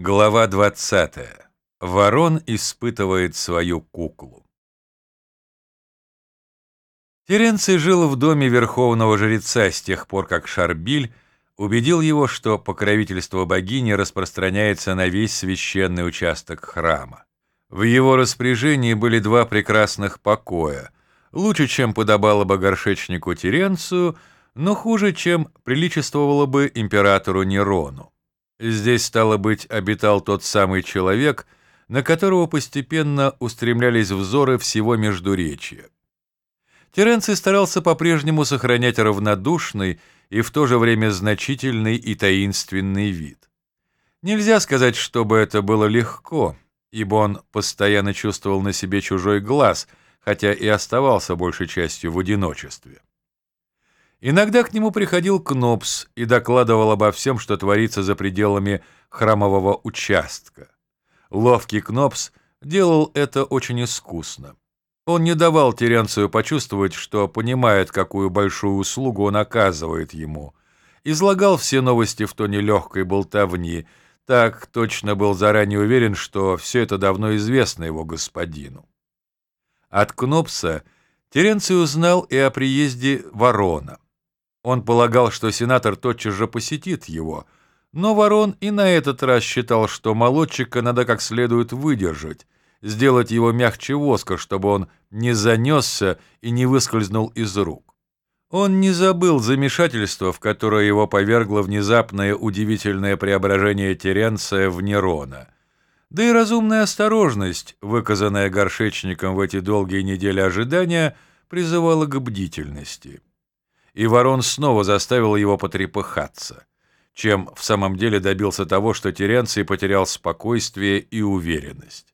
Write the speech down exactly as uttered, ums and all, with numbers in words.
Глава двадцатая. Ворон испытывает свою куклу. Теренций жил в доме верховного жреца с тех пор, как Шарбиль убедил его, что покровительство богини распространяется на весь священный участок храма. В его распоряжении были два прекрасных покоя, лучше, чем подобало бы горшечнику Теренцию, но хуже, чем приличествовало бы императору Нерону. Здесь, стало быть, обитал тот самый человек, на которого постепенно устремлялись взоры всего Междуречия. Теренций старался по-прежнему сохранять равнодушный и в то же время значительный и таинственный вид. Нельзя сказать, чтобы это было легко, ибо он постоянно чувствовал на себе чужой глаз, хотя и оставался большей частью в одиночестве. Иногда к нему приходил Кнопс и докладывал обо всем, что творится за пределами храмового участка. Ловкий Кнопс делал это очень искусно. Он не давал Теренцию почувствовать, что понимает, какую большую услугу он оказывает ему, излагал все новости в тоне легкой болтовни, так точно был заранее уверен, что все это давно известно его господину. От Кнопса Теренций узнал и о приезде Ворона. Он полагал, что сенатор тотчас же посетит его, но Ворон и на этот раз считал, что молодчика надо как следует выдержать, сделать его мягче воска, чтобы он не занесся и не выскользнул из рук. Он не забыл замешательства, в которое его повергло внезапное удивительное преображение Теренция в Нерона, да и разумная осторожность, выказанная горшечником в эти долгие недели ожидания, призывала к бдительности. И Ворон снова заставил его потрепыхаться, чем в самом деле добился того, что Теренций потерял спокойствие и уверенность.